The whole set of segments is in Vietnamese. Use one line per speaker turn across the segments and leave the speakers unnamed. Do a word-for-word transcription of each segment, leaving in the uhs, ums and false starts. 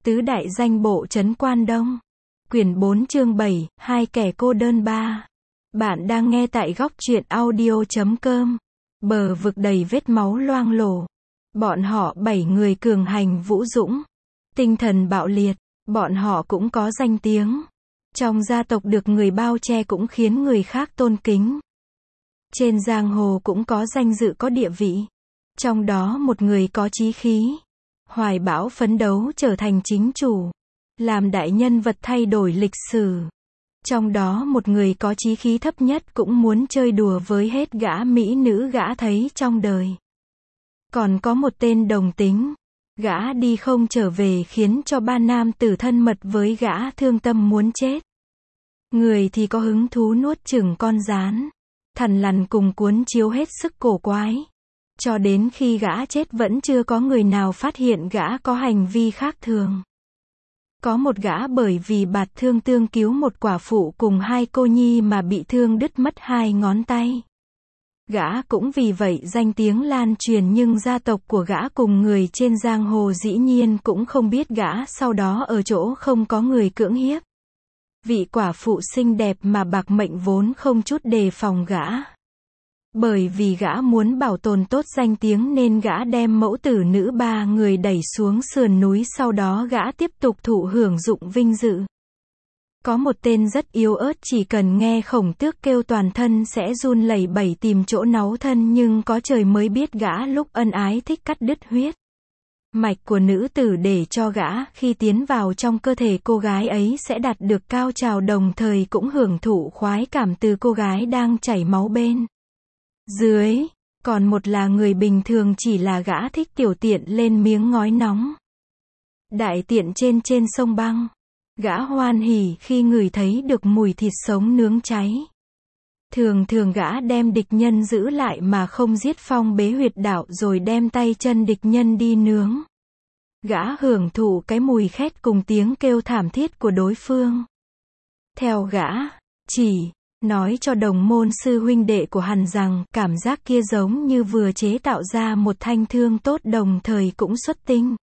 Tứ đại danh bộ trấn Quan Đông. Quyển bốn chương bảy, hai kẻ cô đơn ba. Bạn đang nghe tại góc truyện audio chấm com. Bờ vực đầy vết máu loang lổ. Bọn họ bảy người cường hành vũ dũng. Tinh thần bạo liệt. Bọn họ cũng có danh tiếng. Trong gia tộc được người bao che cũng khiến người khác tôn kính. Trên giang hồ cũng có danh dự có địa vị. Trong đó một người có chí khí. Hoài bão phấn đấu trở thành chính chủ. Làm đại nhân vật thay đổi lịch sử. Trong đó một người có chí khí thấp nhất cũng muốn chơi đùa với hết gã mỹ nữ gã thấy trong đời. Còn có một tên đồng tính. Gã đi không trở về khiến cho ba nam tử thân mật với gã thương tâm muốn chết. Người thì có hứng thú nuốt chửng con gián. Thằn lằn cùng cuốn chiếu hết sức cổ quái. Cho đến khi gã chết vẫn chưa có người nào phát hiện gã có hành vi khác thường. Có một gã bởi vì bạt thương tương cứu một quả phụ cùng hai cô nhi mà bị thương đứt mất hai ngón tay. Gã cũng vì vậy danh tiếng lan truyền nhưng gia tộc của gã cùng người trên giang hồ dĩ nhiên cũng không biết gã sau đó ở chỗ không có người cưỡng hiếp. Vị quả phụ xinh đẹp mà bạc mệnh vốn không chút đề phòng gã. Bởi vì gã muốn bảo tồn tốt danh tiếng nên gã đem mẫu tử nữ ba người đẩy xuống sườn núi sau đó gã tiếp tục thụ hưởng dụng vinh dự. Có một tên rất yếu ớt chỉ cần nghe khổng tước kêu toàn thân sẽ run lẩy bẩy tìm chỗ náu thân nhưng có trời mới biết gã lúc ân ái thích cắt đứt huyết mạch của nữ tử để cho gã khi tiến vào trong cơ thể cô gái ấy sẽ đạt được cao trào đồng thời cũng hưởng thụ khoái cảm từ cô gái đang chảy máu bên dưới. Còn một là người bình thường chỉ là gã thích tiểu tiện lên miếng ngói nóng. Đại tiện trên trên sông băng. Gã hoan hỉ khi ngửi thấy được mùi thịt sống nướng cháy. Thường thường gã đem địch nhân giữ lại mà không giết phong bế huyệt đạo rồi đem tay chân địch nhân đi nướng. Gã hưởng thụ cái mùi khét cùng tiếng kêu thảm thiết của đối phương. Theo gã, chỉ nói cho đồng môn sư huynh đệ của hắn rằng cảm giác kia giống như vừa chế tạo ra một thanh thương tốt đồng thời cũng xuất tinh.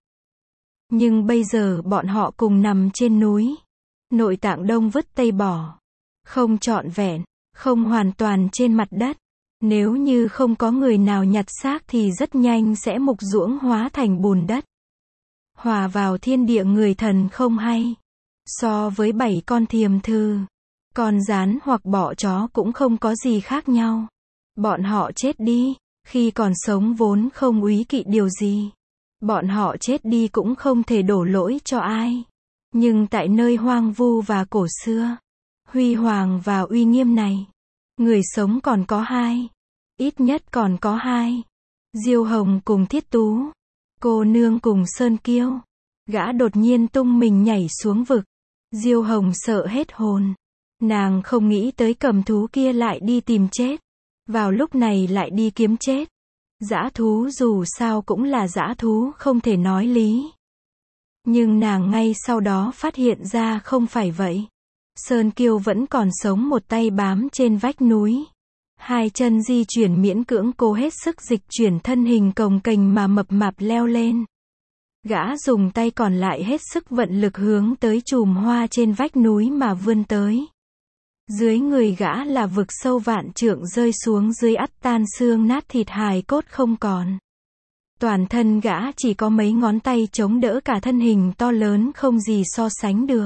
Nhưng bây giờ bọn họ cùng nằm trên núi. Nội tạng đông vứt tây bỏ. Không trọn vẹn, không hoàn toàn trên mặt đất. Nếu như không có người nào nhặt xác thì rất nhanh sẽ mục ruỗng hóa thành bùn đất. Hòa vào thiên địa người thần không hay. So với bảy con thiềm thư, con gián hoặc bọ chó cũng không có gì khác nhau. Bọn họ chết đi, khi còn sống vốn không úy kỵ điều gì. Bọn họ chết đi cũng không thể đổ lỗi cho ai. Nhưng tại nơi hoang vu và cổ xưa, huy hoàng và uy nghiêm này, người sống còn có hai. Ít nhất còn có hai. Diêu Hồng cùng Thiết Tú. Cô nương cùng Sơn Kiêu. Gã đột nhiên tung mình nhảy xuống vực. Diêu Hồng sợ hết hồn. Nàng không nghĩ tới cầm thú kia lại đi tìm chết. Vào lúc này lại đi kiếm chết. Dã thú dù sao cũng là dã thú không thể nói lý. Nhưng nàng ngay sau đó phát hiện ra không phải vậy. Sơn Kiêu vẫn còn sống một tay bám trên vách núi. Hai chân di chuyển miễn cưỡng cố hết sức dịch chuyển thân hình cồng kềnh mà mập mạp leo lên. Gã dùng tay còn lại hết sức vận lực hướng tới chùm hoa trên vách núi mà vươn tới. Dưới người gã là vực sâu vạn trượng rơi xuống dưới ắt tan xương nát thịt hài cốt không còn. Toàn thân gã chỉ có mấy ngón tay chống đỡ cả thân hình to lớn không gì so sánh được.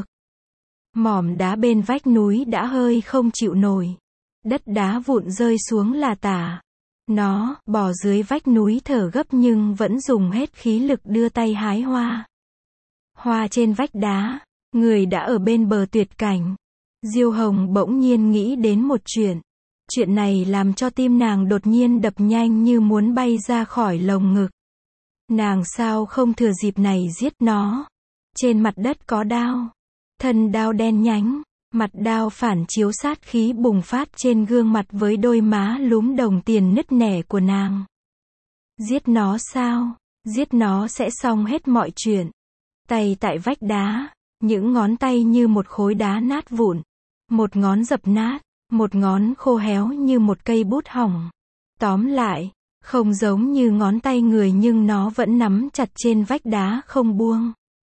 Mỏm đá bên vách núi đã hơi không chịu nổi. Đất đá vụn rơi xuống là tả. Nó bò dưới vách núi thở gấp nhưng vẫn dùng hết khí lực đưa tay hái hoa. Hoa trên vách đá, người đã ở bên bờ tuyệt cảnh. Diêu Hồng bỗng nhiên nghĩ đến một chuyện. Chuyện này làm cho tim nàng đột nhiên đập nhanh như muốn bay ra khỏi lồng ngực. Nàng sao không thừa dịp này giết nó. Trên mặt đất có đao. Thân đao đen nhánh. Mặt đao phản chiếu sát khí bùng phát trên gương mặt với đôi má lúm đồng tiền nứt nẻ của nàng. Giết nó sao? Giết nó sẽ xong hết mọi chuyện. Tay tại vách đá. Những ngón tay như một khối đá nát vụn. Một ngón dập nát. Một ngón khô héo như một cây bút hỏng. Tóm lại, không giống như ngón tay người nhưng nó vẫn nắm chặt trên vách đá không buông.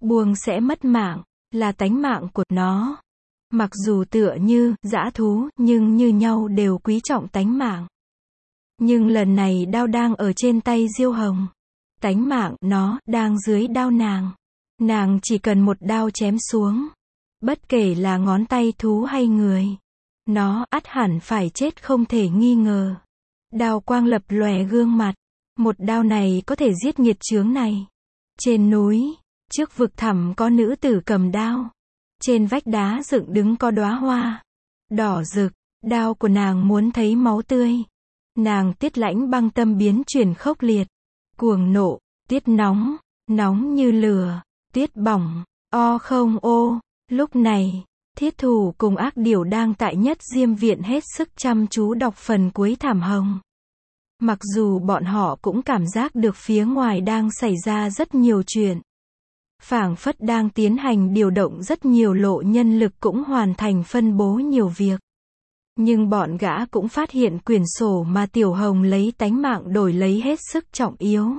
buông sẽ mất mạng, là tánh mạng của nó. Mặc dù tựa như dã thú, nhưng như nhau đều quý trọng tánh mạng. Nhưng lần này đao đang ở trên tay Diêu Hồng. Tánh mạng nó đang dưới đao nàng. Nàng chỉ cần một đao chém xuống. Bất kể là ngón tay thú hay người. Nó ắt hẳn phải chết không thể nghi ngờ. Đao quang lập lòe gương mặt. Một đao này có thể giết nghiệt chướng này. Trên núi, trước vực thẳm có nữ tử cầm đao. Trên vách đá dựng đứng có đóa hoa. Đỏ rực, đao của nàng muốn thấy máu tươi. Nàng tiết lãnh băng tâm biến chuyển khốc liệt. Cuồng nộ, tiết nóng, nóng như lửa, tiết bỏng, o không ô. Lúc này, Thiết Thủ cùng Ác Điểu đang tại Nhất Diêm Viện hết sức chăm chú đọc phần cuối thảm hồng. Mặc dù bọn họ cũng cảm giác được phía ngoài đang xảy ra rất nhiều chuyện. Phảng phất đang tiến hành điều động rất nhiều lộ nhân lực cũng hoàn thành phân bố nhiều việc. Nhưng bọn gã cũng phát hiện quyển sổ mà Tiểu Hồng lấy tánh mạng đổi lấy hết sức trọng yếu.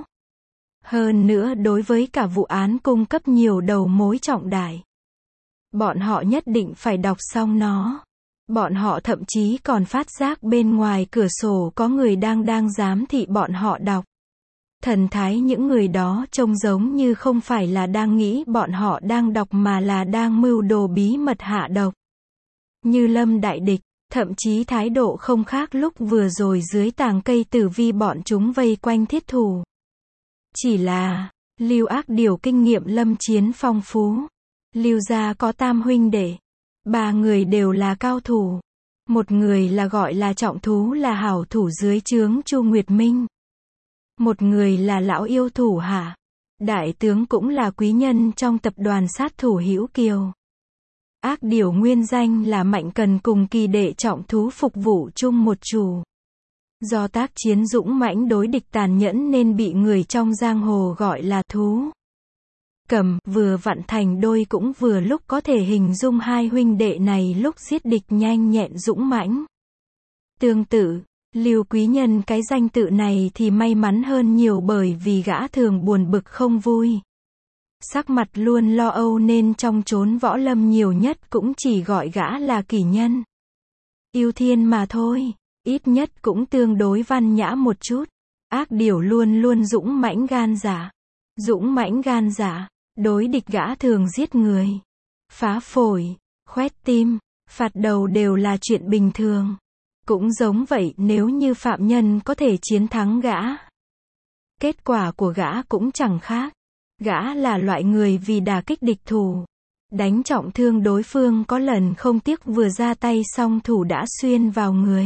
Hơn nữa đối với cả vụ án cung cấp nhiều đầu mối trọng đại. Bọn họ nhất định phải đọc xong nó. Bọn họ thậm chí còn phát giác bên ngoài cửa sổ có người đang đang giám thị bọn họ đọc. Thần thái những người đó trông giống như không phải là đang nghĩ bọn họ đang đọc mà là đang mưu đồ bí mật hạ độc. Như lâm đại địch, thậm chí thái độ không khác lúc vừa rồi dưới tàng cây tử vi bọn chúng vây quanh Thiết Thủ. Chỉ là, Lưu Ác Điểu kinh nghiệm lâm chiến phong phú. Lưu gia có tam huynh đệ. Ba người đều là cao thủ. Một người là gọi là trọng thú là hảo thủ dưới trướng Chu Nguyệt Minh. Một người là lão yêu thủ hạ. Đại tướng cũng là quý nhân trong tập đoàn sát thủ Hữu Kiều. Ác Điểu nguyên danh là Mạnh Cần cùng Kỳ đệ trọng thú phục vụ chung một chủ. Do tác chiến dũng mãnh đối địch tàn nhẫn nên bị người trong giang hồ gọi là thú. Cầm, vừa vặn thành đôi cũng vừa lúc có thể hình dung hai huynh đệ này lúc giết địch nhanh nhẹn dũng mãnh. Tương tự, Lưu quý nhân cái danh tự này thì may mắn hơn nhiều bởi vì gã thường buồn bực không vui. Sắc mặt luôn lo âu nên trong chốn võ lâm nhiều nhất cũng chỉ gọi gã là Kỷ Nhân. Yêu thiên mà thôi, ít nhất cũng tương đối văn nhã một chút. Ác Điểu luôn luôn dũng mãnh gan dạ. Dũng mãnh gan dạ, đối địch gã thường giết người, phá phổi, khoét tim, phạt đầu đều là chuyện bình thường. Cũng giống vậy nếu như phạm nhân có thể chiến thắng gã. Kết quả của gã cũng chẳng khác. Gã là loại người vì đả kích địch thủ. Đánh trọng thương đối phương có lần không tiếc vừa ra tay xong thủ đã xuyên vào người.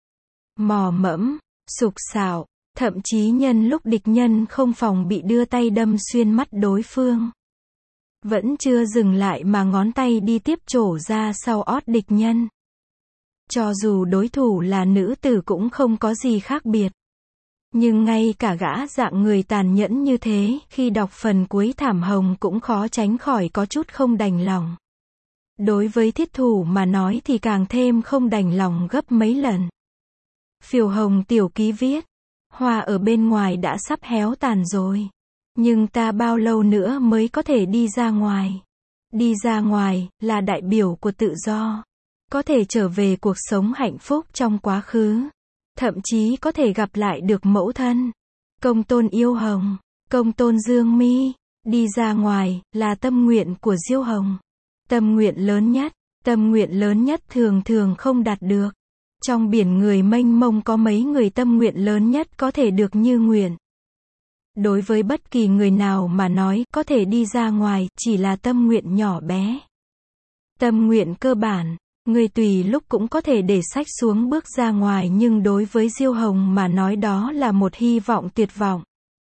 Mò mẫm, sục sạo, thậm chí nhân lúc địch nhân không phòng bị đưa tay đâm xuyên mắt đối phương. Vẫn chưa dừng lại mà ngón tay đi tiếp trổ ra sau ót địch nhân. Cho dù đối thủ là nữ tử cũng không có gì khác biệt. Nhưng ngay cả gã dạng người tàn nhẫn như thế, khi đọc phần cuối thảm hồng cũng khó tránh khỏi có chút không đành lòng. Đối với Thiết Thủ mà nói thì càng thêm không đành lòng gấp mấy lần. Phiêu Hồng tiểu ký viết, hoa ở bên ngoài đã sắp héo tàn rồi. Nhưng ta bao lâu nữa mới có thể đi ra ngoài? Đi ra ngoài, là đại biểu của tự do. Có thể trở về cuộc sống hạnh phúc trong quá khứ. Thậm chí có thể gặp lại được mẫu thân. Công tôn Yêu Hồng, công tôn Dương Mi. Đi ra ngoài, là tâm nguyện của Diêu Hồng. Tâm nguyện lớn nhất, tâm nguyện lớn nhất thường thường không đạt được. Trong biển người mênh mông có mấy người tâm nguyện lớn nhất có thể được như nguyện. Đối với bất kỳ người nào mà nói, có thể đi ra ngoài, chỉ là tâm nguyện nhỏ bé. Tâm nguyện cơ bản, người tùy lúc cũng có thể để sách xuống bước ra ngoài nhưng đối với Diêu Hồng mà nói đó là một hy vọng tuyệt vọng.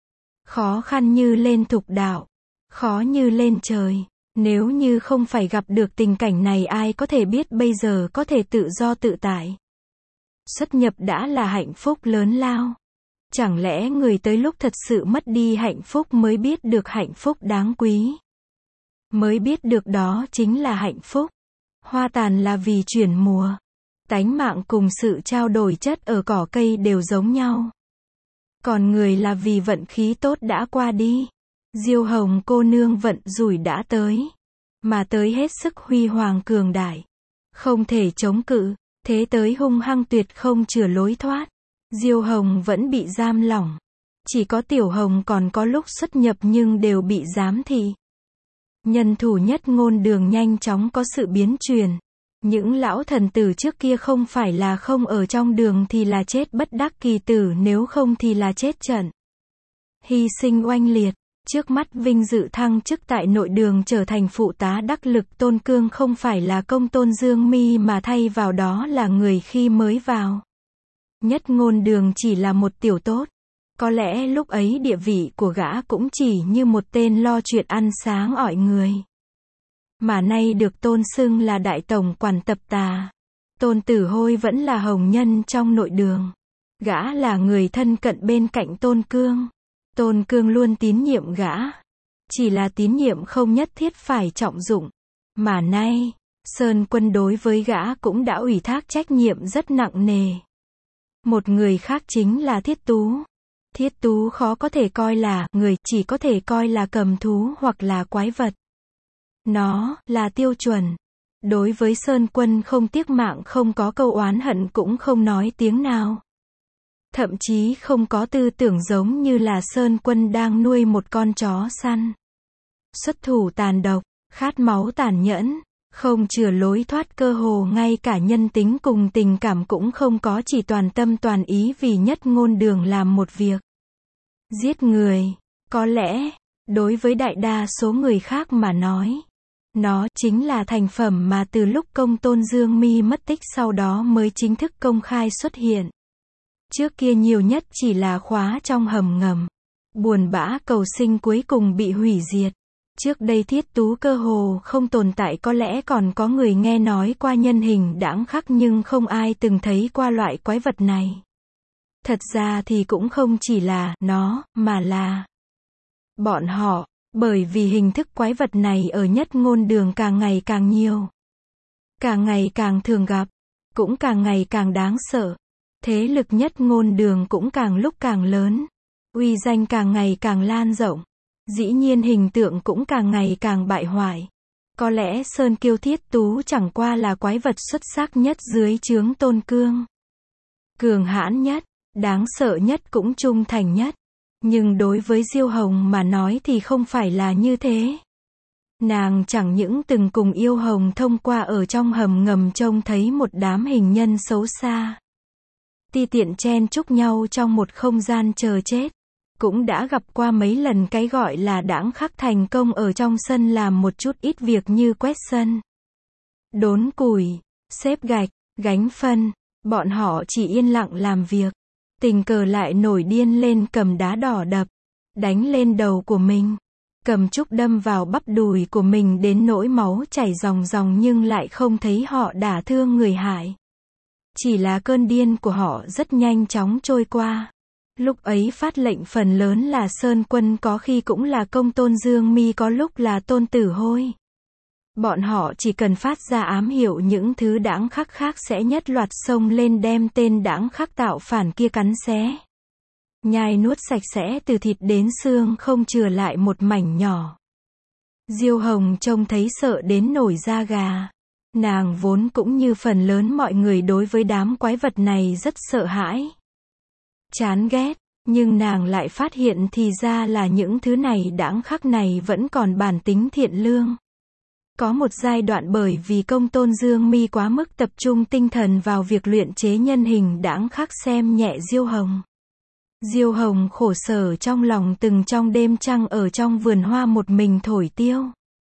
Khó khăn như lên thục đạo, khó như lên trời. Nếu như không phải gặp được tình cảnh này ai có thể biết bây giờ có thể tự do tự tại. Xuất nhập đã là hạnh phúc lớn lao. Chẳng lẽ người tới lúc thật sự mất đi hạnh phúc mới biết được hạnh phúc đáng quý. Mới biết được đó chính là hạnh phúc. Hoa tàn là vì chuyển mùa. Tánh mạng cùng sự trao đổi chất ở cỏ cây đều giống nhau. Còn người là vì vận khí tốt đã qua đi. Diêu Hồng cô nương vận rủi đã tới. Mà tới hết sức huy hoàng cường đại. Không thể chống cự, thế tới hung hăng tuyệt không chừa lối thoát. Diêu Hồng vẫn bị giam lỏng. Chỉ có Tiểu Hồng còn có lúc xuất nhập nhưng đều bị giám thị. Nhân thủ Nhất Ngôn Đường nhanh chóng có sự biến chuyển. Những lão thần tử trước kia không phải là không ở trong đường thì là chết bất đắc kỳ tử, nếu không thì là chết trận. Hy sinh oanh liệt. Trước mắt vinh dự thăng chức tại nội đường trở thành phụ tá đắc lực Tôn Cương không phải là công Tôn Dương Mi mà thay vào đó là người khi mới vào. Nhất Ngôn Đường chỉ là một tiểu tốt. Có lẽ lúc ấy địa vị của gã cũng chỉ như một tên lo chuyện ăn sáng ỏi người. Mà nay được tôn xưng là đại tổng quản tập tà. Tôn Tử Hôi vẫn là hồng nhân trong nội đường. Gã là người thân cận bên cạnh Tôn Cương. Tôn Cương luôn tín nhiệm gã. Chỉ là tín nhiệm không nhất thiết phải trọng dụng. Mà nay, Sơn Quân đối với gã cũng đã ủy thác trách nhiệm rất nặng nề. Một người khác chính là Thiết Tú. Thiết Tú khó có thể coi là người, chỉ có thể coi là cầm thú hoặc là quái vật. Nó là tiêu chuẩn. Đối với Sơn Quân không tiếc mạng, không có câu oán hận, cũng không nói tiếng nào. Thậm chí không có tư tưởng giống như là Sơn Quân đang nuôi một con chó săn. Xuất thủ tàn độc, khát máu tàn nhẫn, không chừa lối thoát, cơ hồ ngay cả nhân tính cùng tình cảm cũng không có, chỉ toàn tâm toàn ý vì Nhất Ngôn Đường làm một việc. Giết người. Có lẽ, đối với đại đa số người khác mà nói, nó chính là thành phẩm mà từ lúc công Tôn Dương Mi mất tích sau đó mới chính thức công khai xuất hiện. Trước kia nhiều nhất chỉ là khóa trong hầm ngầm. Buồn bã cầu sinh cuối cùng bị hủy diệt. Trước đây Thiết Tú cơ hồ không tồn tại, có lẽ còn có người nghe nói qua nhân hình đãng khắc nhưng không ai từng thấy qua loại quái vật này. Thật ra thì cũng không chỉ là nó, mà là bọn họ, bởi vì hình thức quái vật này ở Nhất Ngôn Đường càng ngày càng nhiều. Càng ngày càng thường gặp, cũng càng ngày càng đáng sợ. Thế lực Nhất Ngôn Đường cũng càng lúc càng lớn. Uy danh càng ngày càng lan rộng. Dĩ nhiên hình tượng cũng càng ngày càng bại hoại. Có lẽ Sơn Kiêu Thiết Tú chẳng qua là quái vật xuất sắc nhất dưới trướng Tôn Cương. Cường hãn nhất, đáng sợ nhất, cũng trung thành nhất. Nhưng đối với Diêu Hồng mà nói thì không phải là như thế. Nàng chẳng những từng cùng Yêu Hồng thông qua ở trong hầm ngầm trông thấy một đám hình nhân xấu xa, ti tiện chen chúc nhau trong một không gian chờ chết. Cũng đã gặp qua mấy lần cái gọi là đãng khắc thành công ở trong sân làm một chút ít việc như quét sân, đốn củi, xếp gạch, gánh phân. Bọn họ chỉ yên lặng làm việc. Tình cờ lại nổi điên lên, cầm đá đỏ đập, đánh lên đầu của mình. Cầm trúc đâm vào bắp đùi của mình đến nỗi máu chảy ròng ròng nhưng lại không thấy họ đả thương người hại. Chỉ là cơn điên của họ rất nhanh chóng trôi qua. Lúc ấy phát lệnh phần lớn là Sơn Quân, có khi cũng là công Tôn Dương Mi, có lúc là Tôn Tử Hôi. Bọn họ chỉ cần phát ra ám hiệu, những thứ đãng khắc khác sẽ nhất loạt xông lên đem tên đãng khắc tạo phản kia cắn xé, nhai nuốt sạch sẽ từ thịt đến xương, không chừa lại một mảnh nhỏ. Diêu Hồng trông thấy sợ đến nổi da gà. Nàng vốn cũng như phần lớn mọi người đối với đám quái vật này rất sợ hãi, chán ghét, nhưng nàng lại phát hiện thì ra là những thứ này đãng khắc này vẫn còn bản tính thiện lương. Có một giai đoạn bởi vì công Tôn Dương Mi quá mức tập trung tinh thần vào việc luyện chế nhân hình đãng khắc xem nhẹ Diêu Hồng. Diêu Hồng khổ sở trong lòng, từng trong đêm trăng ở trong vườn hoa một mình thổi tiêu.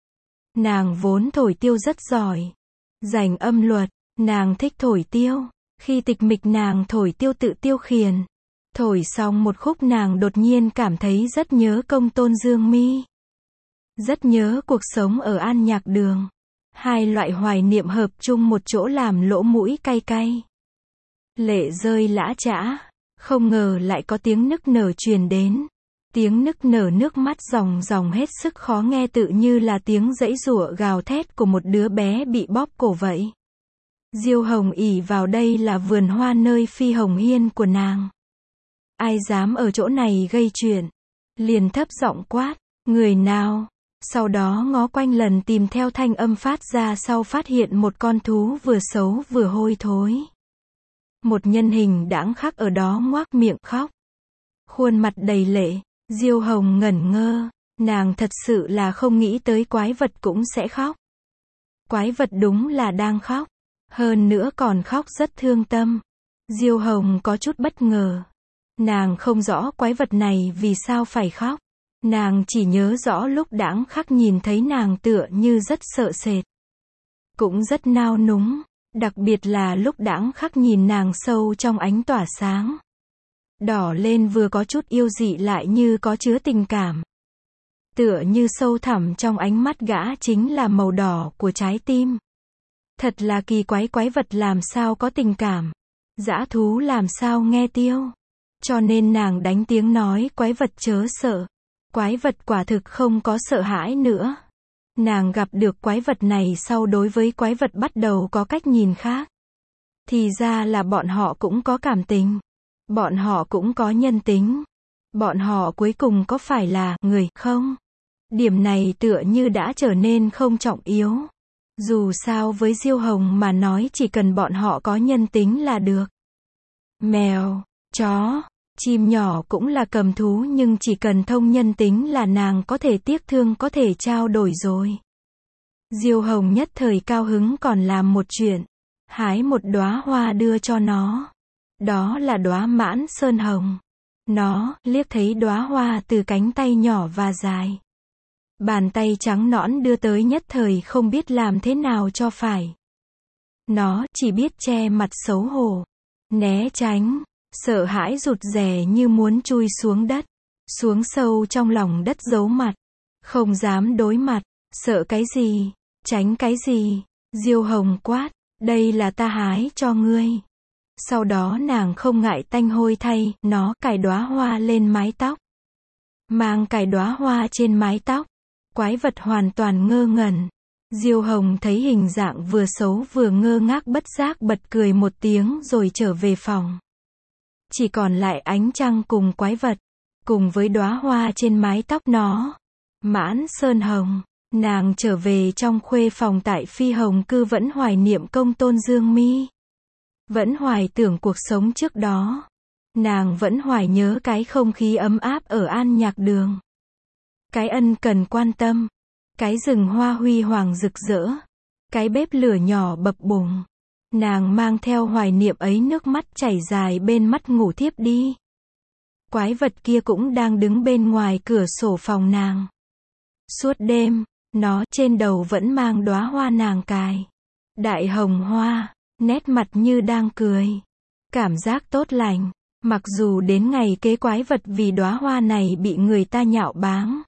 Nàng vốn thổi tiêu rất giỏi, rành âm luật, nàng thích thổi tiêu. Khi tịch mịch nàng thổi tiêu tự tiêu khiển. Thổi xong một khúc nàng đột nhiên cảm thấy rất nhớ công Tôn Dương Mi. Rất nhớ cuộc sống ở An Nhạc Đường. Hai loại hoài niệm hợp chung một chỗ làm lỗ mũi cay cay. Lệ rơi lã chã. Không ngờ lại có tiếng nức nở truyền đến. Tiếng nức nở nước mắt ròng ròng hết sức khó nghe, tự như là tiếng giãy giụa gào thét của một đứa bé bị bóp cổ vậy. Diêu Hồng ỷ vào đây là vườn hoa nơi phi hồng hiên của nàng. Ai dám ở chỗ này gây chuyện. Liền thấp giọng quát, Người nào? Sau đó ngó quanh lần tìm theo thanh âm phát ra sau phát hiện một con thú vừa xấu vừa hôi thối. Một nhân hình đãng khắc ở đó ngoác miệng khóc. Khuôn mặt đầy lệ, Diêu Hồng ngẩn ngơ, nàng thật sự là không nghĩ tới quái vật cũng sẽ khóc. Quái vật đúng là đang khóc, hơn nữa còn khóc rất thương tâm. Diêu Hồng có chút bất ngờ. Nàng không rõ quái vật này vì sao phải khóc. Nàng chỉ nhớ rõ lúc đãng khắc nhìn thấy nàng tựa như rất sợ sệt. Cũng rất nao núng, đặc biệt là lúc đãng khắc nhìn nàng sâu trong ánh tỏa sáng. Đỏ lên vừa có chút yêu dị lại như có chứa tình cảm. Tựa như sâu thẳm trong ánh mắt gã chính là màu đỏ của trái tim. Thật là kỳ quái, quái vật làm sao có tình cảm. Dã thú làm sao nghe tiêu. Cho nên nàng đánh tiếng nói quái vật chớ sợ. Quái vật quả thực không có sợ hãi nữa. Nàng gặp được quái vật này sau đối với quái vật bắt đầu có cách nhìn khác. Thì ra là bọn họ cũng có cảm tình. Bọn họ cũng có nhân tính. Bọn họ cuối cùng có phải là người không? Điểm này tựa như đã trở nên không trọng yếu. Dù sao với Diêu Hồng mà nói chỉ cần bọn họ có nhân tính là được. Mèo, chó, chim nhỏ cũng là cầm thú nhưng chỉ cần thông nhân tính là nàng có thể tiếc thương có thể trao đổi rồi. Diêu Hồng nhất thời cao hứng còn làm một chuyện. Hái một đóa hoa đưa cho nó. Đó là đóa mãn sơn hồng. Nó liếc thấy đóa hoa từ cánh tay nhỏ và dài. Bàn tay trắng nõn đưa tới nhất thời không biết làm thế nào cho phải. Nó chỉ biết che mặt xấu hổ, né tránh, sợ hãi rụt rè như muốn chui xuống đất, xuống sâu trong lòng đất giấu mặt, không dám đối mặt, sợ cái gì, tránh cái gì. Diêu Hồng quát, đây là ta hái cho ngươi. Sau đó nàng không ngại tanh hôi thay nó cài đóa hoa lên mái tóc. Mang cài đóa hoa trên mái tóc. Quái vật hoàn toàn ngơ ngẩn. Diêu Hồng thấy hình dạng vừa xấu vừa ngơ ngác bất giác bật cười một tiếng rồi trở về phòng. Chỉ còn lại ánh trăng cùng quái vật, cùng với đóa hoa trên mái tóc nó. Mãn sơn hồng, nàng trở về trong khuê phòng tại Phi Hồng Cư vẫn hoài niệm công tôn Dương Mi. Vẫn hoài tưởng cuộc sống trước đó. Nàng vẫn hoài nhớ cái không khí ấm áp ở An Nhạc Đường. Cái ân cần quan tâm. Cái rừng hoa huy hoàng rực rỡ. Cái bếp lửa nhỏ bập bùng. Nàng mang theo hoài niệm ấy nước mắt chảy dài bên mắt ngủ thiếp đi. Quái vật kia cũng đang đứng bên ngoài cửa sổ phòng nàng. Suốt đêm, nó trên đầu vẫn mang đóa hoa nàng cài. Đại hồng hoa, nét mặt như đang cười. Cảm giác tốt lành. Mặc dù đến ngày kế quái vật vì đóa hoa này bị người ta nhạo báng.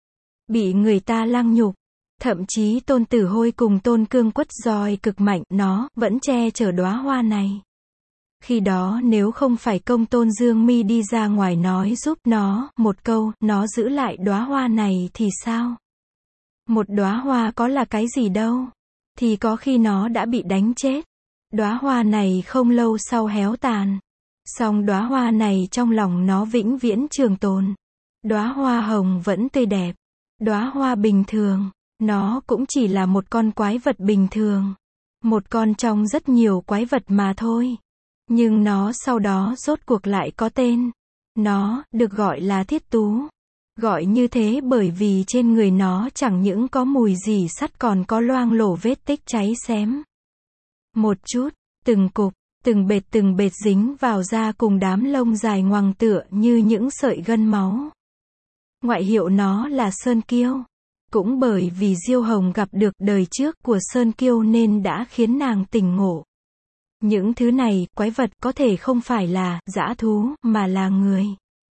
Bị người ta lăng nhục. Thậm chí Tôn Tử Hôi cùng Tôn Cương quất roi cực mạnh, nó vẫn che chở đóa hoa này. Khi đó nếu không phải công Tôn Dương Mi đi ra ngoài nói giúp nó một câu, nó giữ lại đóa hoa này thì sao? Một đóa hoa có là cái gì đâu. Thì có khi nó đã bị đánh chết. Đóa hoa này không lâu sau héo tàn. Song đóa hoa này trong lòng nó vĩnh viễn trường tồn. Đóa hoa hồng vẫn tươi đẹp. Đóa hoa bình thường, nó cũng chỉ là một con quái vật bình thường. Một con trong rất nhiều quái vật mà thôi. Nhưng nó sau đó rốt cuộc lại có tên. Nó được gọi là Thiết Tú. Gọi như thế bởi vì trên người nó chẳng những có mùi dỉ sắt còn có loang lổ vết tích cháy xém. Một chút, từng cục, từng bệt từng bệt dính vào da cùng đám lông dài ngoằng tựa như những sợi gân máu. Ngoại hiệu nó là Sơn Kiêu. Cũng bởi vì Diêu Hồng gặp được đời trước của Sơn Kiêu nên đã khiến nàng tỉnh ngộ. Những thứ này, quái vật có thể không phải là dã thú, mà là người.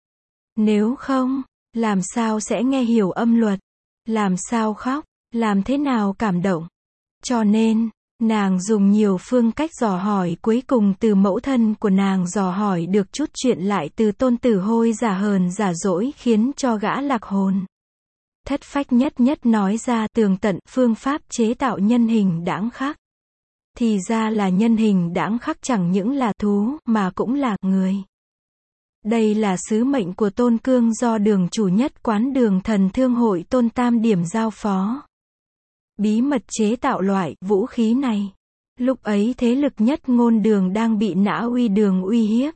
Nếu không, làm sao sẽ nghe hiểu âm luật? Làm sao khóc? Làm thế nào cảm động? Cho nên, nàng dùng nhiều phương cách dò hỏi, cuối cùng từ mẫu thân của nàng dò hỏi được chút chuyện lại từ Tôn Tử Hôi giả hờn giả dỗi khiến cho gã lạc hồn. Thất phách nhất nhất nói ra tường tận phương pháp chế tạo nhân hình đãng khắc. Thì ra là nhân hình đãng khắc chẳng những là thú mà cũng là người. Đây là sứ mệnh của Tôn Cương do đường chủ nhất quán Đường Thần Thương Hội Tôn Tam Điểm giao phó. Bí mật chế tạo loại vũ khí này. Lúc ấy thế lực nhất ngôn đường đang bị Nã Uy Đường uy hiếp.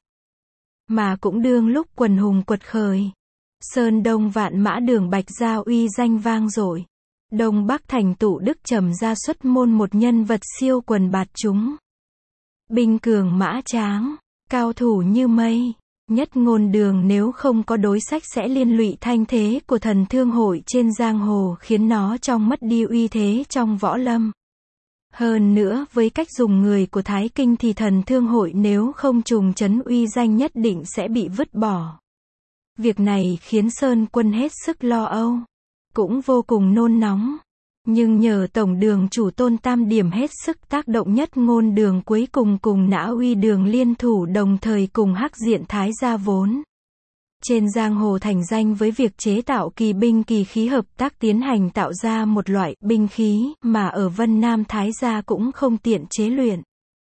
Mà cũng đương lúc quần hùng quật khởi. Sơn Đông vạn mã Đường Bạch Gia uy danh vang dội. Đông Bắc thành tụ đức trầm ra xuất môn một nhân vật siêu quần bạt chúng. Binh cường mã tráng, cao thủ như mây. Nhất ngôn đường nếu không có đối sách sẽ liên lụy thanh thế của Thần Thương Hội trên giang hồ, khiến nó trong mất đi uy thế trong võ lâm. Hơn nữa với cách dùng người của Thái Kinh thì Thần Thương Hội nếu không trùng trấn uy danh nhất định sẽ bị vứt bỏ. Việc này khiến Sơn Quân hết sức lo âu, cũng vô cùng nôn nóng. Nhưng nhờ Tổng đường chủ Tôn Tam Điểm hết sức tác động, nhất ngôn đường cuối cùng cùng Nã Uy Đường liên thủ, đồng thời cùng Hắc Diện Thái gia vốn trên giang hồ thành danh với việc chế tạo kỳ binh kỳ khí, hợp tác tiến hành tạo ra một loại binh khí mà ở Vân Nam Thái gia cũng không tiện chế luyện.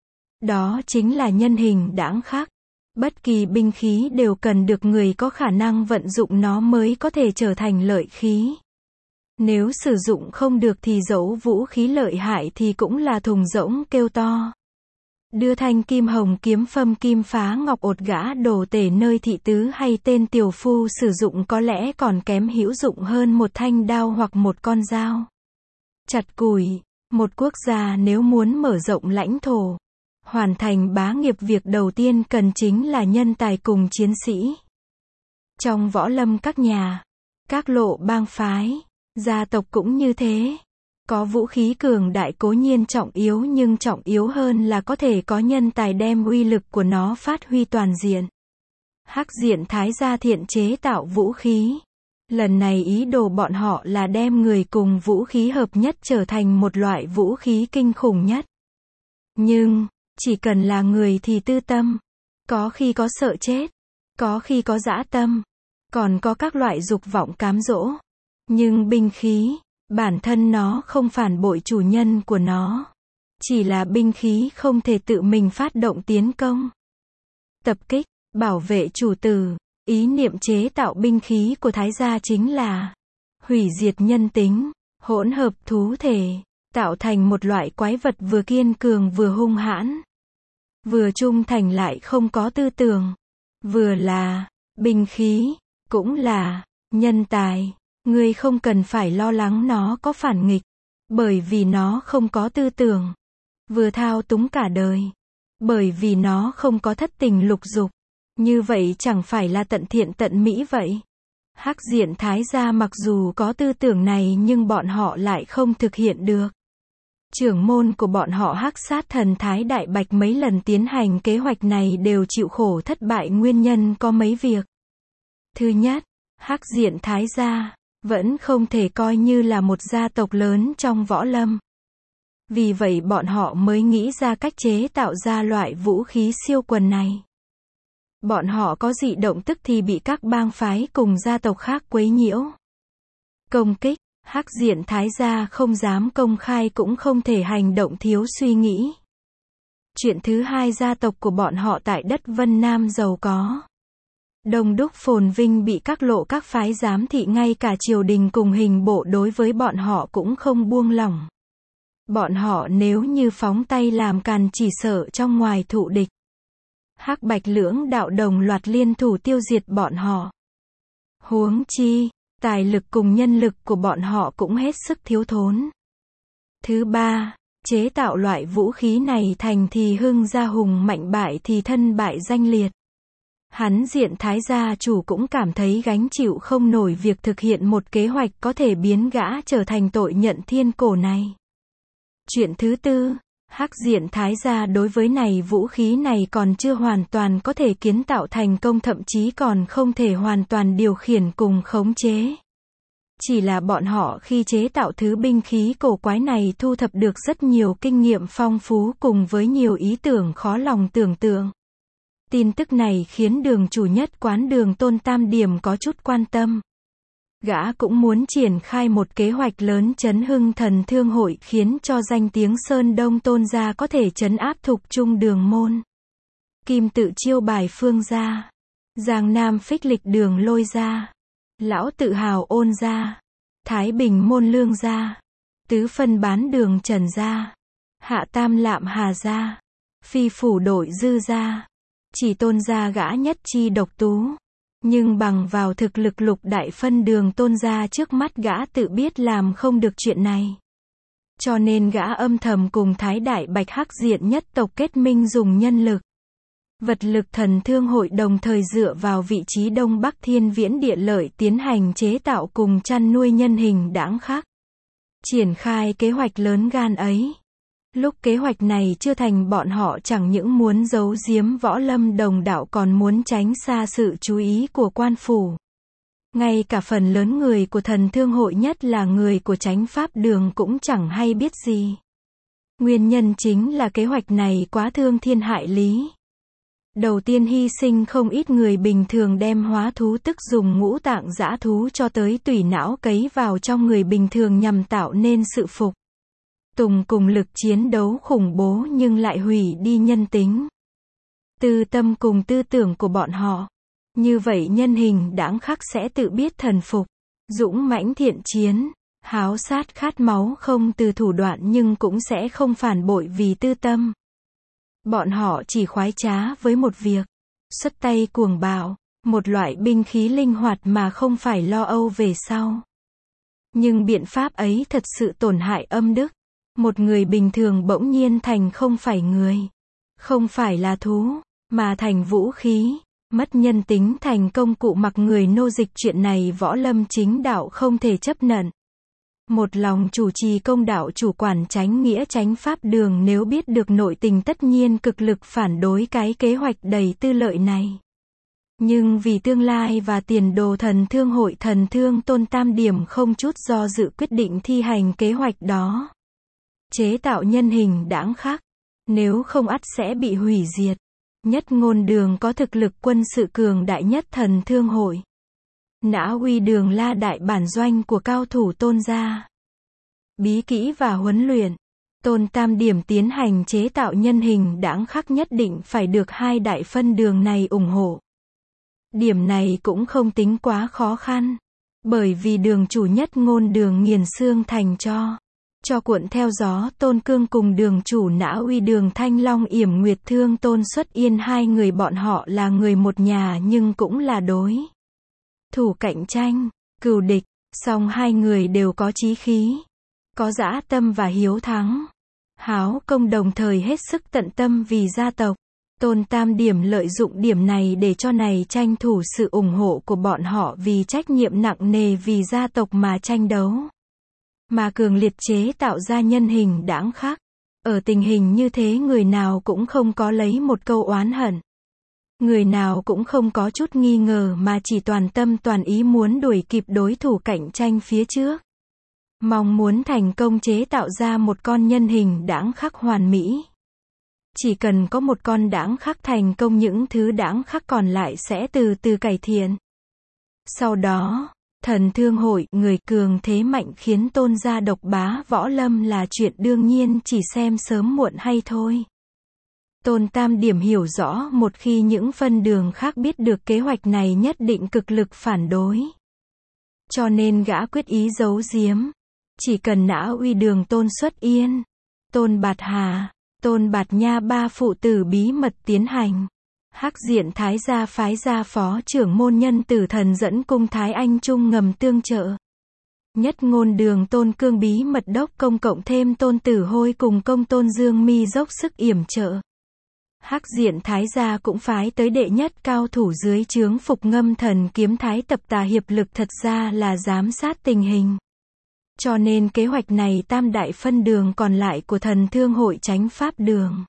Đó chính là nhân hình đãng khắc. Bất kỳ binh khí đều cần được người có khả năng vận dụng nó mới có thể trở thành lợi khí. Nếu sử dụng không được thì dẫu vũ khí lợi hại thì cũng là thùng rỗng kêu to. Đưa thanh kim hồng kiếm phâm kim phá ngọc ột gã đồ tể nơi thị tứ hay tên tiểu phu sử dụng có lẽ còn kém hữu dụng hơn một thanh đao hoặc một con dao chặt củi. Một quốc gia nếu muốn mở rộng lãnh thổ, hoàn thành bá nghiệp, việc đầu tiên cần chính là nhân tài cùng chiến sĩ. Trong võ lâm các nhà, các lộ bang phái, gia tộc cũng như thế. Có vũ khí cường đại cố nhiên trọng yếu, nhưng trọng yếu hơn là có thể có nhân tài đem uy lực của nó phát huy toàn diện. Hắc Diện Thái gia thiện chế tạo vũ khí. Lần này ý đồ bọn họ là đem người cùng vũ khí hợp nhất trở thành một loại vũ khí kinh khủng nhất. Nhưng, chỉ cần là người thì tư tâm. Có khi có sợ chết, có khi có dã tâm, còn có các loại dục vọng cám dỗ. Nhưng binh khí, bản thân nó không phản bội chủ nhân của nó. Chỉ là binh khí không thể tự mình phát động tiến công, tập kích, bảo vệ chủ tử. Ý niệm chế tạo binh khí của Thái gia chính là hủy diệt nhân tính, hỗn hợp thú thể, tạo thành một loại quái vật vừa kiên cường vừa hung hãn, vừa trung thành lại không có tư tưởng, vừa là binh khí, cũng là nhân tài. Ngươi không cần phải lo lắng nó có phản nghịch, bởi vì nó không có tư tưởng, vừa thao túng cả đời, bởi vì nó không có thất tình lục dục. Như vậy chẳng phải là tận thiện tận mỹ vậy? Hắc Diện Thái gia mặc dù có tư tưởng này nhưng bọn họ lại không thực hiện được. Trưởng môn của bọn họ Hắc Sát Thần Thái Đại Bạch mấy lần tiến hành kế hoạch này đều chịu khổ thất bại, nguyên nhân có mấy việc. Thứ nhất, Hắc Diện Thái gia vẫn không thể coi như là một gia tộc lớn trong võ lâm. Vì vậy bọn họ mới nghĩ ra cách chế tạo ra loại vũ khí siêu quần này. Bọn họ có dị động tức thì bị các bang phái cùng gia tộc khác quấy nhiễu, công kích. Hắc Diện Thái gia không dám công khai cũng không thể hành động thiếu suy nghĩ. Chuyện thứ hai, gia tộc của bọn họ tại đất Vân Nam giàu có, đông đúc phồn vinh, bị các lộ các phái giám thị, ngay cả triều đình cùng hình bộ đối với bọn họ cũng không buông lỏng. Bọn họ nếu như phóng tay làm càn chỉ sợ trong ngoài thụ địch. Hắc Bạch lưỡng đạo đồng loạt liên thủ tiêu diệt bọn họ. Huống chi, tài lực cùng nhân lực của bọn họ cũng hết sức thiếu thốn. Thứ ba, chế tạo loại vũ khí này thành thì hưng gia hùng mạnh, bại thì thân bại danh liệt. Hắn Diện Thái gia chủ cũng cảm thấy gánh chịu không nổi việc thực hiện một kế hoạch có thể biến gã trở thành tội nhận thiên cổ này. Chuyện thứ tư, Hắc Diện Thái gia đối với này vũ khí này còn chưa hoàn toàn có thể kiến tạo thành công, thậm chí còn không thể hoàn toàn điều khiển cùng khống chế. Chỉ là bọn họ khi chế tạo thứ binh khí cổ quái này thu thập được rất nhiều kinh nghiệm phong phú cùng với nhiều ý tưởng khó lòng tưởng tượng. Tin tức này khiến đường chủ nhất quán Đường Tôn Tam Điểm có chút quan tâm. Gã cũng muốn triển khai một kế hoạch lớn chấn hưng Thần Thương Hội, khiến cho danh tiếng Sơn Đông Tôn gia có thể trấn áp thục trung đường môn. Kim tự chiêu bài phương gia. Giang Nam phích lịch đường lôi ra, lão tự hào ôn ra, Thái Bình môn lương ra, tứ phân bán đường trần ra, hạ tam lạm hà ra, phi phủ đội dư ra, chỉ tôn gia gã nhất chi độc tú. Nhưng bằng vào thực lực lục đại phân đường tôn gia trước mắt gã tự biết làm không được chuyện này. Cho nên gã âm thầm cùng Thái Đại Bạch Hắc Diện nhất tộc kết minh dùng nhân lực, vật lực thần thương hội đồng thời dựa vào vị trí Đông Bắc Thiên Viễn địa lợi tiến hành chế tạo cùng chăn nuôi nhân hình đãng khác. Triển khai kế hoạch lớn gan ấy. Lúc kế hoạch này chưa thành bọn họ chẳng những muốn giấu giếm võ lâm đồng đạo còn muốn tránh xa sự chú ý của quan phủ. Ngay cả phần lớn người của thần thương hội nhất là người của chánh pháp đường cũng chẳng hay biết gì. Nguyên nhân chính là kế hoạch này quá thương thiên hại lý. Đầu tiên hy sinh không ít người bình thường đem hóa thú tức dùng ngũ tạng dã thú cho tới tủy não cấy vào trong người bình thường nhằm tạo nên sự phục tùng cùng lực chiến đấu khủng bố nhưng lại hủy đi nhân tính, tư tâm cùng tư tưởng của bọn họ. Như vậy nhân hình đãng khắc sẽ tự biết thần phục, dũng mãnh thiện chiến, háo sát khát máu không từ thủ đoạn nhưng cũng sẽ không phản bội vì tư tâm. Bọn họ chỉ khoái trá với một việc, xuất tay cuồng bạo, một loại binh khí linh hoạt mà không phải lo âu về sau. Nhưng biện pháp ấy thật sự tổn hại âm đức. Một người bình thường bỗng nhiên thành không phải người, không phải là thú, mà thành vũ khí, mất nhân tính thành công cụ mặc người nô dịch, chuyện này võ lâm chính đạo không thể chấp nhận. Một lòng chủ trì công đạo chủ quản chánh nghĩa chánh pháp đường nếu biết được nội tình tất nhiên cực lực phản đối cái kế hoạch đầy tư lợi này. Nhưng vì tương lai và tiền đồ thần thương hội, thần thương tôn tam điểm không chút do dự quyết định thi hành kế hoạch đó. Chế tạo nhân hình đãng khắc, nếu không ắt sẽ bị hủy diệt. Nhất Ngôn Đường có thực lực quân sự cường đại nhất thần thương hội. Nã Uy Đường là đại bản doanh của cao thủ tôn gia. Bí kỹ và huấn luyện, tôn tam điểm tiến hành chế tạo nhân hình đãng khắc nhất định phải được hai đại phân đường này ủng hộ. Điểm này cũng không tính quá khó khăn, bởi vì đường chủ Nhất Ngôn Đường nghiền xương thành cho. Cho cuộn theo gió Tôn Cương cùng đường chủ Nã Uy Đường Thanh Long Yểm Nguyệt Thương Tôn Xuất Yên, hai người bọn họ là người một nhà nhưng cũng là đối thủ cạnh tranh, cừu địch, song hai người đều có chí khí, có dã tâm và hiếu thắng, háo công, đồng thời hết sức tận tâm vì gia tộc. Tôn Tam Điểm lợi dụng điểm này để cho này tranh thủ sự ủng hộ của bọn họ vì trách nhiệm nặng nề vì gia tộc mà tranh đấu. Mà cường liệt chế tạo ra nhân hình đãng khắc. Ở tình hình như thế người nào cũng không có lấy một câu oán hận. Người nào cũng không có chút nghi ngờ mà chỉ toàn tâm toàn ý muốn đuổi kịp đối thủ cạnh tranh phía trước. Mong muốn thành công chế tạo ra một con nhân hình đãng khắc hoàn mỹ. Chỉ cần có một con đãng khắc thành công, những thứ đãng khắc còn lại sẽ từ từ cải thiện. Sau đó, thần thương hội, người cường thế mạnh khiến tôn gia độc bá võ lâm là chuyện đương nhiên, chỉ xem sớm muộn hay thôi. Tôn Tam Điểm hiểu rõ một khi những phân đường khác biết được kế hoạch này nhất định cực lực phản đối. Cho nên gã quyết ý giấu giếm. Chỉ cần Nã Uy Đường Tôn Xuất Yên, Tôn Bạt Hà, Tôn Bạt Nha ba phụ tử bí mật tiến hành. Hắc Diện Thái gia phái gia phó trưởng môn Nhân Tử Thần dẫn cung Thái Anh Trung ngầm tương trợ. Nhất Ngôn Đường Tôn Cương bí mật đốc công cộng thêm Tôn Tử Hôi cùng công Tôn Dương Mi dốc sức yểm trợ. Hắc Diện Thái gia cũng phái tới đệ nhất cao thủ dưới trướng Phục Ngâm Thần Kiếm Thái Tập Tà hiệp lực, thật ra là giám sát tình hình. Cho nên kế hoạch này tam đại phân đường còn lại của thần thương hội chánh pháp đường,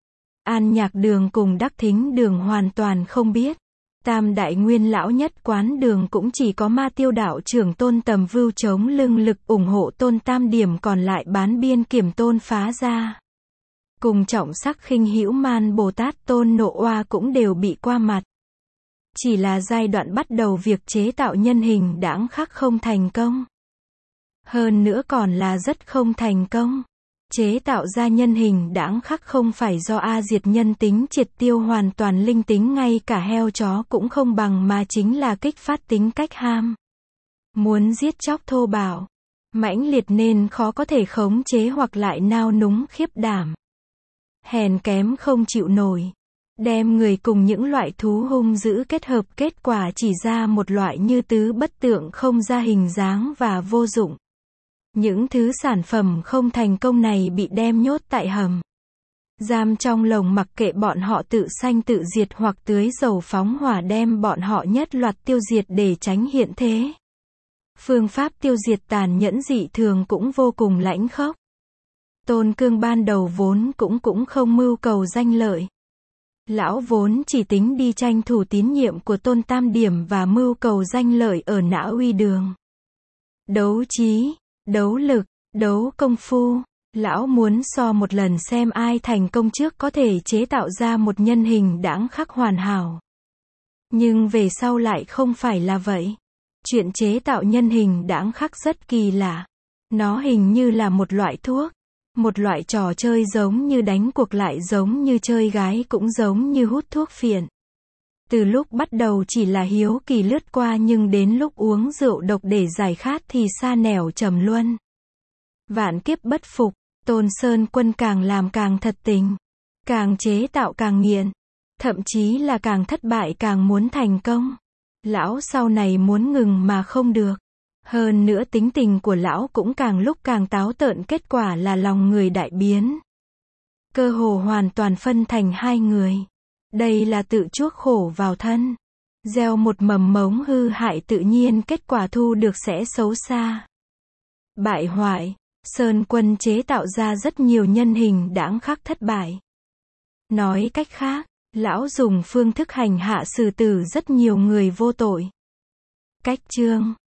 An Nhạc Đường cùng Đắc Thính Đường hoàn toàn không biết. Tam đại nguyên lão nhất quán đường cũng chỉ có Ma Tiêu đạo trưởng Tôn Tầm Vưu chống lưng lực ủng hộ Tôn Tam Điểm, còn lại bán biên kiểm Tôn Phá Gia cùng trọng sắc khinh hữu Man Bồ Tát Tôn Nộ Oa cũng đều bị qua mặt. Chỉ là giai đoạn bắt đầu việc chế tạo nhân hình đãng khắc không thành công. Hơn nữa còn là rất không thành công. Chế tạo ra nhân hình đãng khắc không phải do A diệt nhân tính triệt tiêu hoàn toàn linh tính, ngay cả heo chó cũng không bằng, mà chính là kích phát tính cách ham muốn giết chóc thô bạo, mãnh liệt nên khó có thể khống chế, hoặc lại nao núng khiếp đảm, hèn kém không chịu nổi. Đem người cùng những loại thú hung dữ kết hợp, kết quả chỉ ra một loại như tứ bất tượng, không ra hình dáng và vô dụng. Những thứ sản phẩm không thành công này bị đem nhốt tại hầm giam trong lồng, mặc kệ bọn họ tự sanh tự diệt hoặc tưới dầu phóng hỏa đem bọn họ nhất loạt tiêu diệt để tránh hiện thế. Phương pháp tiêu diệt tàn nhẫn dị thường cũng vô cùng lãnh khốc. Tôn Cương ban đầu vốn cũng cũng không mưu cầu danh lợi. Lão vốn chỉ tính đi tranh thủ tín nhiệm của Tôn Tam Điểm và mưu cầu danh lợi ở Nã Uy Đường. Đấu trí, đấu lực, đấu công phu. Lão muốn so một lần xem ai thành công trước có thể chế tạo ra một nhân hình đãng khắc hoàn hảo. Nhưng về sau lại không phải là vậy. Chuyện chế tạo nhân hình đãng khắc rất kỳ lạ. Nó hình như là một loại thuốc. Một loại trò chơi, giống như đánh cuộc, lại giống như chơi gái, cũng giống như hút thuốc phiện. Từ lúc bắt đầu chỉ là hiếu kỳ lướt qua, nhưng đến lúc uống rượu độc để giải khát thì sa nẻo trầm luân. Vạn kiếp bất phục, Tôn Sơn Quân càng làm càng thật tình. Càng chế tạo càng nghiện. Thậm chí là càng thất bại càng muốn thành công. Lão sau này muốn ngừng mà không được. Hơn nữa tính tình của lão cũng càng lúc càng táo tợn, kết quả là lòng người đại biến. Cơ hồ hoàn toàn phân thành hai người. Đây là tự chuốc khổ vào thân. Gieo một mầm mống hư hại, tự nhiên kết quả thu được sẽ xấu xa. Bại hoại, Sơn Quân chế tạo ra rất nhiều nhân hình đãng khắc thất bại. Nói cách khác, lão dùng phương thức hành hạ xử tử rất nhiều người vô tội. Cách chương